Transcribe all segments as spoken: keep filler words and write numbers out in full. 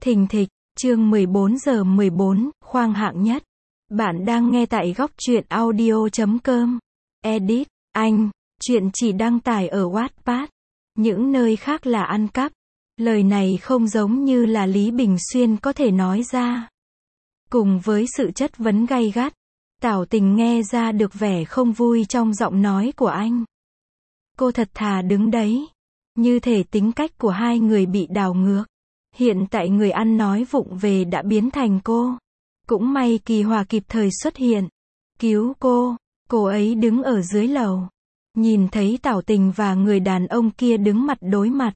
Thình thịch, chương mười bốn giờ mười bốn, khoang hạng nhất. Bạn đang nghe tại góc truyện audio chấm com. Edit, anh, chuyện chỉ đăng tải ở Wattpad. Những nơi khác là ăn cắp. Lời này không giống như là Lý Bình Xuyên có thể nói ra. Cùng với sự chất vấn gay gắt, Tảo Tình nghe ra được vẻ không vui trong giọng nói của anh. Cô thật thà đứng đấy, như thể tính cách của hai người bị đảo ngược. Hiện tại người ăn nói vụng về đã biến thành cô. Cũng may Kỳ Hòa kịp thời xuất hiện, cứu cô. Cô ấy đứng ở dưới lầu, nhìn thấy Tảo Tình và người đàn ông kia đứng mặt đối mặt.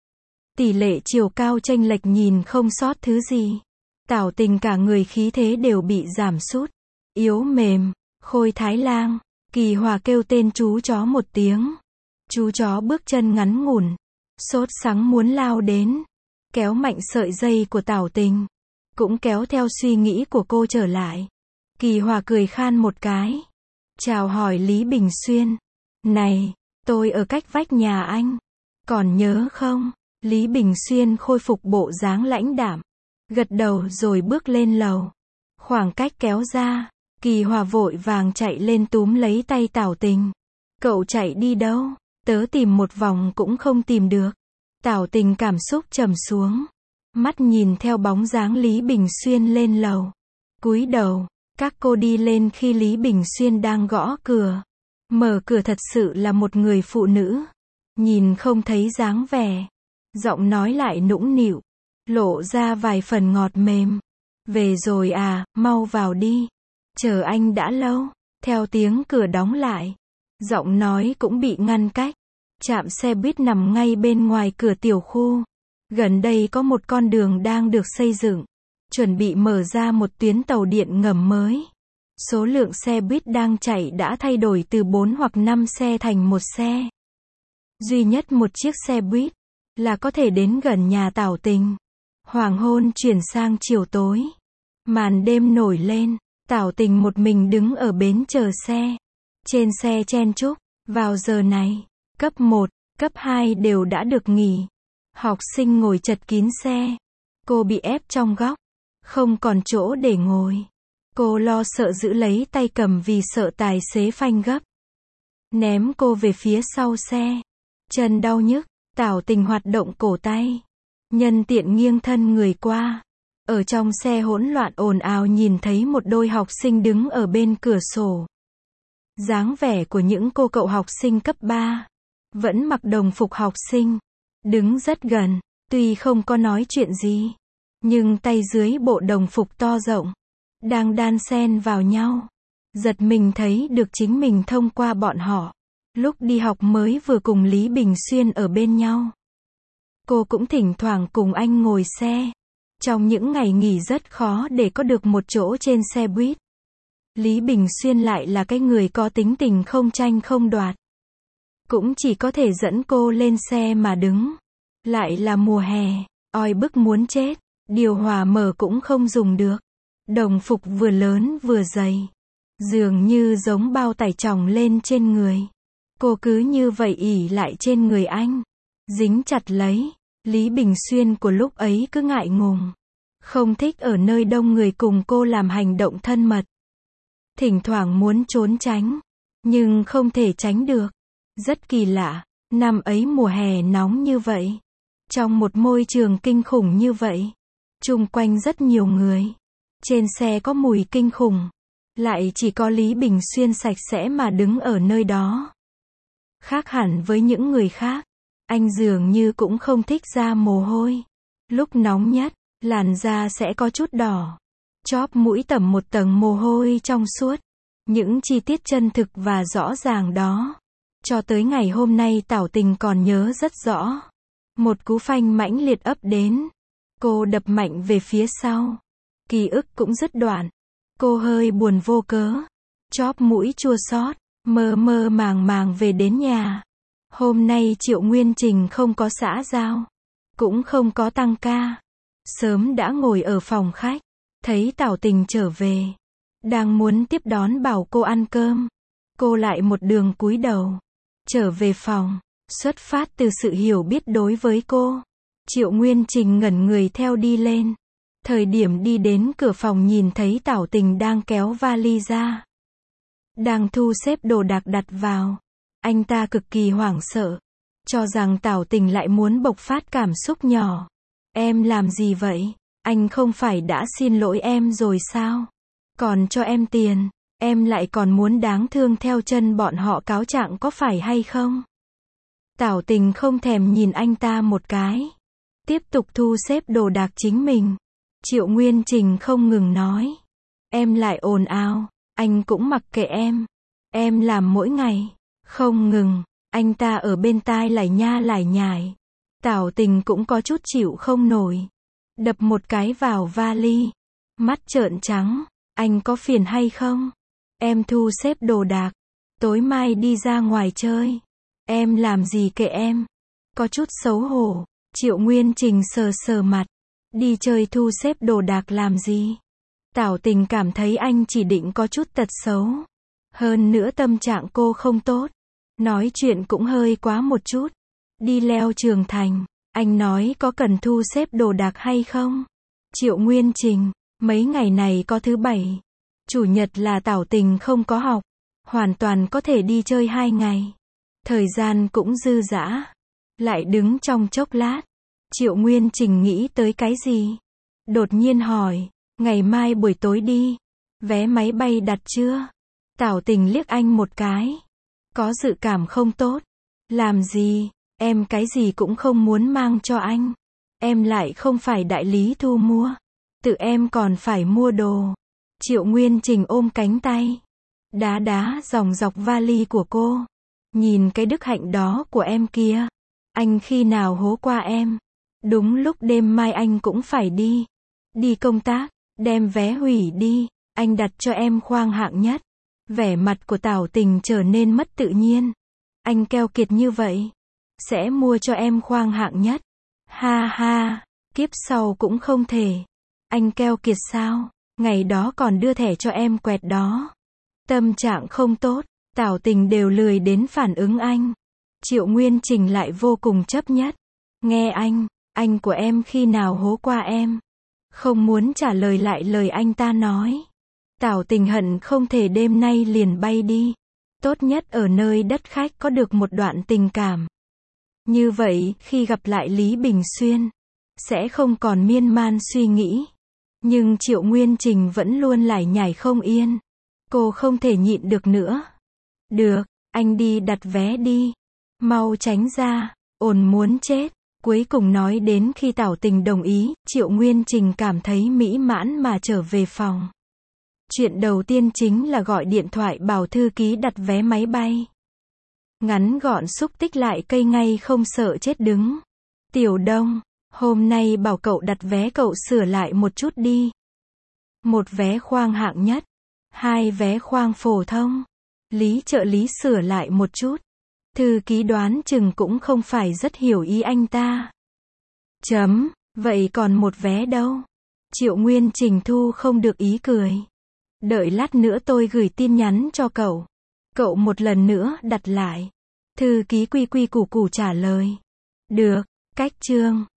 Tỷ lệ chiều cao chênh lệch nhìn không sót thứ gì. Tảo Tình cả người khí thế đều bị giảm sút, yếu mềm, khôi thái lang. Kỳ Hòa kêu tên chú chó một tiếng. Chú chó bước chân ngắn ngủn, sốt sắng muốn lao đến, kéo mạnh sợi dây của Tảo Tình, cũng kéo theo suy nghĩ của cô trở lại. Kỳ Hòa cười khan một cái, chào hỏi Lý Bình Xuyên. Này, tôi ở cách vách nhà anh, còn nhớ không? Lý Bình Xuyên khôi phục bộ dáng lãnh đạm, gật đầu rồi bước lên lầu. Khoảng cách kéo ra, Kỳ Hòa vội vàng chạy lên túm lấy tay Tảo Tình. Cậu chạy đi đâu? Tớ tìm một vòng cũng không tìm được. Tảo Tình cảm xúc trầm xuống, mắt nhìn theo bóng dáng Lý Bình Xuyên lên lầu. Cúi đầu, các cô đi lên khi Lý Bình Xuyên đang gõ cửa. Mở cửa thật sự là một người phụ nữ, nhìn không thấy dáng vẻ, giọng nói lại nũng nịu, lộ ra vài phần ngọt mềm. Về rồi à, mau vào đi, chờ anh đã lâu. Theo tiếng cửa đóng lại, giọng nói cũng bị ngăn cách. Trạm xe buýt nằm ngay bên ngoài cửa tiểu khu. Gần đây có một con đường đang được xây dựng, chuẩn bị mở ra một tuyến tàu điện ngầm mới. Số lượng xe buýt đang chạy đã thay đổi từ bốn hoặc năm xe thành một xe. Duy nhất một chiếc xe buýt là có thể đến gần nhà Tảo Tình. Hoàng hôn chuyển sang chiều tối, màn đêm nổi lên. Tảo Tình một mình đứng ở bến chờ xe. Trên xe chen chúc. Vào giờ này, cấp một, cấp hai đều đã được nghỉ. Học sinh ngồi chật kín xe. Cô bị ép trong góc, không còn chỗ để ngồi. Cô lo sợ giữ lấy tay cầm vì sợ tài xế phanh gấp, ném cô về phía sau xe. Chân đau nhức, Tảo Tình hoạt động cổ tay, nhân tiện nghiêng thân người qua. Ở trong xe hỗn loạn ồn ào nhìn thấy một đôi học sinh đứng ở bên cửa sổ. Dáng vẻ của những cô cậu học sinh cấp ba, vẫn mặc đồng phục học sinh, đứng rất gần, tuy không có nói chuyện gì, nhưng tay dưới bộ đồng phục to rộng, đang đan xen vào nhau. Giật mình thấy được chính mình thông qua bọn họ. Lúc đi học mới vừa cùng Lý Bình Xuyên ở bên nhau. Cô cũng thỉnh thoảng cùng anh ngồi xe. Trong những ngày nghỉ rất khó để có được một chỗ trên xe buýt. Lý Bình Xuyên lại là cái người có tính tình không tranh không đoạt. Cũng chỉ có thể dẫn cô lên xe mà đứng. Lại là mùa hè, oi bức muốn chết, điều hòa mở cũng không dùng được. Đồng phục vừa lớn vừa dày, dường như giống bao tải chồng lên trên người. Cô cứ như vậy ỉ lại trên người anh, dính chặt lấy. Lý Bình Xuyên của lúc ấy cứ ngại ngùng, không thích ở nơi đông người cùng cô làm hành động thân mật. Thỉnh thoảng muốn trốn tránh, nhưng không thể tránh được. Rất kỳ lạ, năm ấy mùa hè nóng như vậy, trong một môi trường kinh khủng như vậy, chung quanh rất nhiều người, trên xe có mùi kinh khủng, lại chỉ có Lý Bình Xuyên sạch sẽ mà đứng ở nơi đó. Khác hẳn với những người khác, anh dường như cũng không thích ra mồ hôi. Lúc nóng nhất, làn da sẽ có chút đỏ, chóp mũi tẩm một tầng mồ hôi trong suốt. Những chi tiết chân thực và rõ ràng đó, cho tới ngày hôm nay Tảo Tình còn nhớ rất rõ. Một cú phanh mãnh liệt ập đến, cô đập mạnh về phía sau, ký ức cũng dứt đoạn. Cô hơi buồn vô cớ, chóp mũi chua xót, mơ mơ màng màng về đến nhà. Hôm nay Triệu Nguyên Trình không có xã giao, cũng không có tăng ca. Sớm đã ngồi ở phòng khách, thấy Tảo Tình trở về, đang muốn tiếp đón bảo cô ăn cơm. Cô lại một đường cúi đầu, trở về phòng, xuất phát từ sự hiểu biết đối với cô. Triệu Nguyên Trình ngẩn người theo đi lên. Thời điểm đi đến cửa phòng nhìn thấy Tảo Tình đang kéo vali ra. Đang thu xếp đồ đạc đặt vào. Anh ta cực kỳ hoảng sợ. Cho rằng Tảo Tình lại muốn bộc phát cảm xúc nhỏ. Em làm gì vậy? Anh không phải đã xin lỗi em rồi sao? Còn cho em tiền. Em lại còn muốn đáng thương theo chân bọn họ cáo trạng có phải hay không? Tảo Tình không thèm nhìn anh ta một cái. Tiếp tục thu xếp đồ đạc chính mình. Triệu Nguyên Trình không ngừng nói. Em lại ồn ào. Anh cũng mặc kệ em. Em làm mỗi ngày. Không ngừng. Anh ta ở bên tai lải nha lải nhải. Tảo Tình cũng có chút chịu không nổi. Đập một cái vào vali. Mắt trợn trắng. Anh có phiền hay không? Em thu xếp đồ đạc. Tối mai đi ra ngoài chơi. Em làm gì kệ em. Có chút xấu hổ. Triệu Nguyên Trình sờ sờ mặt. Đi chơi thu xếp đồ đạc làm gì? Tảo Tình cảm thấy anh chỉ định có chút tật xấu. Hơn nữa tâm trạng cô không tốt. Nói chuyện cũng hơi quá một chút. Đi leo Trường Thành. Anh nói có cần thu xếp đồ đạc hay không? Triệu Nguyên Trình. Mấy ngày này có thứ bảy. Chủ nhật là Tảo Tình không có học. Hoàn toàn có thể đi chơi hai ngày. Thời gian cũng dư dả. Lại đứng trong chốc lát. Triệu Nguyên Trình nghĩ tới cái gì? Đột nhiên hỏi. Ngày mai buổi tối đi. Vé máy bay đặt chưa? Tảo Tình liếc anh một cái. Có dự cảm không tốt. Làm gì? Em cái gì cũng không muốn mang cho anh. Em lại không phải đại lý thu mua. Tự em còn phải mua đồ. Triệu Nguyên Trình ôm cánh tay. Đá đá dòng dọc vali của cô. Nhìn cái đức hạnh đó của em kia. Anh khi nào hố qua em. Đúng lúc đêm mai anh cũng phải đi. Đi công tác. Đem vé hủy đi. Anh đặt cho em khoang hạng nhất. Vẻ mặt của Tảo Tình trở nên mất tự nhiên. Anh keo kiệt như vậy. Sẽ mua cho em khoang hạng nhất. Ha ha. Kiếp sau cũng không thể. Anh keo kiệt sao? Ngày đó còn đưa thẻ cho em quẹt đó. Tâm trạng không tốt. Tảo Tình đều lười đến phản ứng anh. Triệu Nguyên Trình lại vô cùng chấp nhất. Nghe anh. Anh của em khi nào hố qua em? Không muốn trả lời lại lời anh ta nói. Tảo Tình hận không thể đêm nay liền bay đi. Tốt nhất ở nơi đất khách có được một đoạn tình cảm. Như vậy, khi gặp lại Lý Bình Xuyên, sẽ không còn miên man suy nghĩ. Nhưng Triệu Nguyên Trình vẫn luôn lải nhải không yên. Cô không thể nhịn được nữa. Được, anh đi đặt vé đi. Mau tránh ra, ồn muốn chết. Cuối cùng nói đến khi Tảo Tình đồng ý, Triệu Nguyên Trình cảm thấy mỹ mãn mà trở về phòng. Chuyện đầu tiên chính là gọi điện thoại bảo thư ký đặt vé máy bay. Ngắn gọn xúc tích lại cây ngay không sợ chết đứng. Tiểu Đông, hôm nay bảo cậu đặt vé cậu sửa lại một chút đi. Một vé khoang hạng nhất. Hai vé khoang phổ thông. Lý trợ lý sửa lại một chút. Thư ký đoán chừng cũng không phải rất hiểu ý anh ta. Chấm, vậy còn một vé đâu? Triệu Nguyên Trình thu không được ý cười. Đợi lát nữa tôi gửi tin nhắn cho cậu. Cậu một lần nữa đặt lại. Thư ký quy quy củ củ trả lời. Được, cách chương.